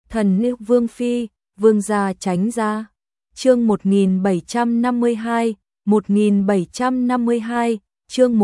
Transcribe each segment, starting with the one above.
Thần nữ Vương Phi, Vương gia tránh ra. Chương 1752, 1752, chương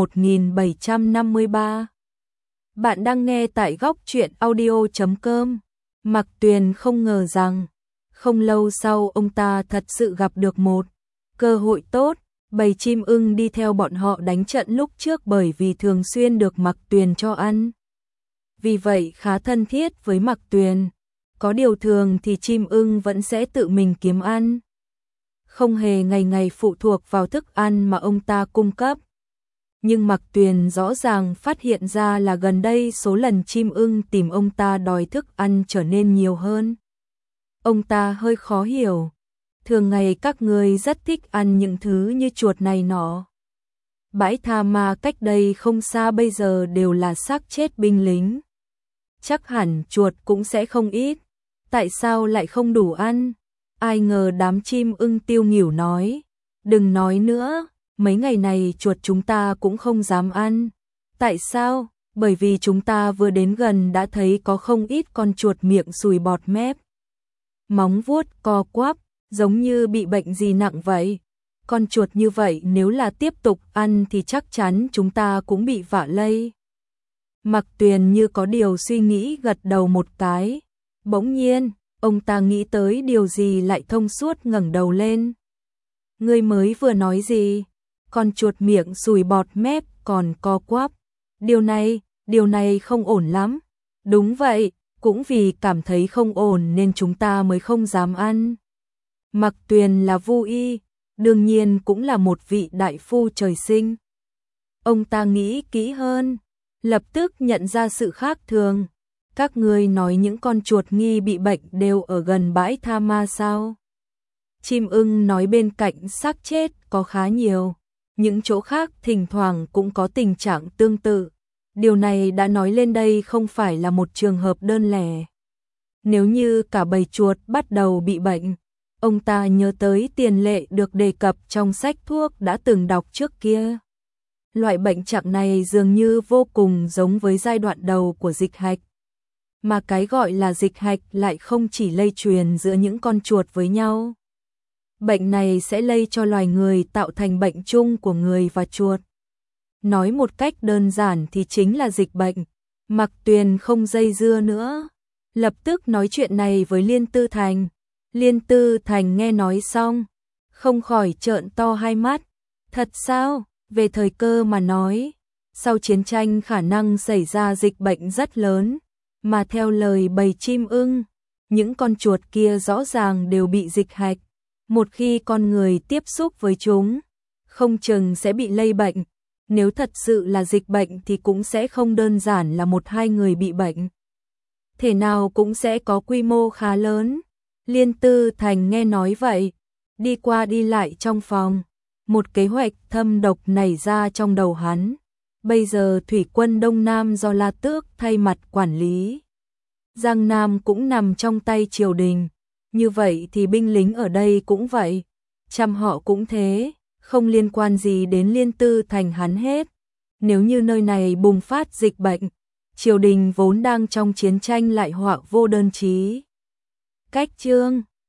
1753. Bạn đang nghe tại góc truyện audio.com. Mạc Tuyền không ngờ rằng, không lâu sau ông ta thật sự gặp được một cơ hội tốt, bầy chim ưng đi theo bọn họ đánh trận lúc trước bởi vì thường xuyên được Mạc Tuyền cho ăn. Vì vậy khá thân thiết với Mạc Tuyền. Có điều thường thì chim ưng vẫn sẽ tự mình kiếm ăn, không hề ngày ngày phụ thuộc vào thức ăn mà ông ta cung cấp. Nhưng Mạc Tuyền rõ ràng phát hiện ra là gần đây số lần chim ưng tìm ông ta đòi thức ăn trở nên nhiều hơn. Ông ta hơi khó hiểu. Thường ngày các người rất thích ăn những thứ như chuột này nọ. Bãi tha ma cách đây không xa bây giờ đều là xác chết binh lính. Chắc hẳn chuột cũng sẽ không ít. Tại sao lại không đủ ăn? Ai ngờ đám chim ưng tiêu nghỉu nói. Đừng nói nữa, mấy ngày này chuột chúng ta cũng không dám ăn. Tại sao? Bởi vì chúng ta vừa đến gần đã thấy có không ít con chuột miệng sùi bọt mép. Móng vuốt co quắp, giống như bị bệnh gì nặng vậy. Con chuột như vậy nếu là tiếp tục ăn thì chắc chắn chúng ta cũng bị vạ lây. Mạc Tuyền như có điều suy nghĩ gật đầu một cái. Bỗng nhiên, ông ta nghĩ tới điều gì lại thông suốt ngẩng đầu lên. Ngươi mới vừa nói gì? Con chuột miệng sùi bọt mép còn co quắp. Điều này không ổn lắm. Đúng vậy, cũng vì cảm thấy không ổn nên chúng ta mới không dám ăn. Mạc Tuyền là Vu Y, đương nhiên cũng là một vị đại phu trời sinh. Ông ta nghĩ kỹ hơn, lập tức nhận ra sự khác thường. Các ngươi nói những con chuột nghi bị bệnh đều ở gần bãi tha ma sao? Chim ưng nói bên cạnh xác chết có khá nhiều. Những chỗ khác thỉnh thoảng cũng có tình trạng tương tự. Điều này đã nói lên đây không phải là một trường hợp đơn lẻ. Nếu như cả bầy chuột bắt đầu bị bệnh, ông ta nhớ tới tiền lệ được đề cập trong sách thuốc đã từng đọc trước kia. Loại bệnh trạng này dường như vô cùng giống với giai đoạn đầu của dịch hạch. Mà cái gọi là dịch hạch lại không chỉ lây truyền giữa những con chuột với nhau. Bệnh này sẽ lây cho loài người tạo thành bệnh chung của người và chuột. Nói một cách đơn giản thì chính là dịch bệnh. Mạc Tuyền không dây dưa nữa, lập tức nói chuyện này với Liên Tư Thành. Liên Tư Thành nghe nói xong, không khỏi trợn to hai mắt. Thật sao? Về thời cơ mà nói, sau chiến tranh khả năng xảy ra dịch bệnh rất lớn, mà theo lời bầy chim ưng, những con chuột kia rõ ràng đều bị dịch hạch. Một khi con người tiếp xúc với chúng, không chừng sẽ bị lây bệnh. Nếu thật sự là dịch bệnh thì cũng sẽ không đơn giản là một hai người bị bệnh. Thể nào cũng sẽ có quy mô khá lớn. Liên Tư Thành nghe nói vậy, đi qua đi lại trong phòng. Một kế hoạch thâm độc nảy ra trong đầu hắn. Bây giờ thủy quân Đông Nam do La Tước thay mặt quản lý. Giang Nam cũng nằm trong tay triều đình. Như vậy thì binh lính ở đây cũng vậy. Trăm họ cũng thế, không liên quan gì đến Liên Tư Thành hắn hết. Nếu như nơi này bùng phát dịch bệnh, triều đình vốn đang trong chiến tranh lại họa vô đơn chí. Cách chương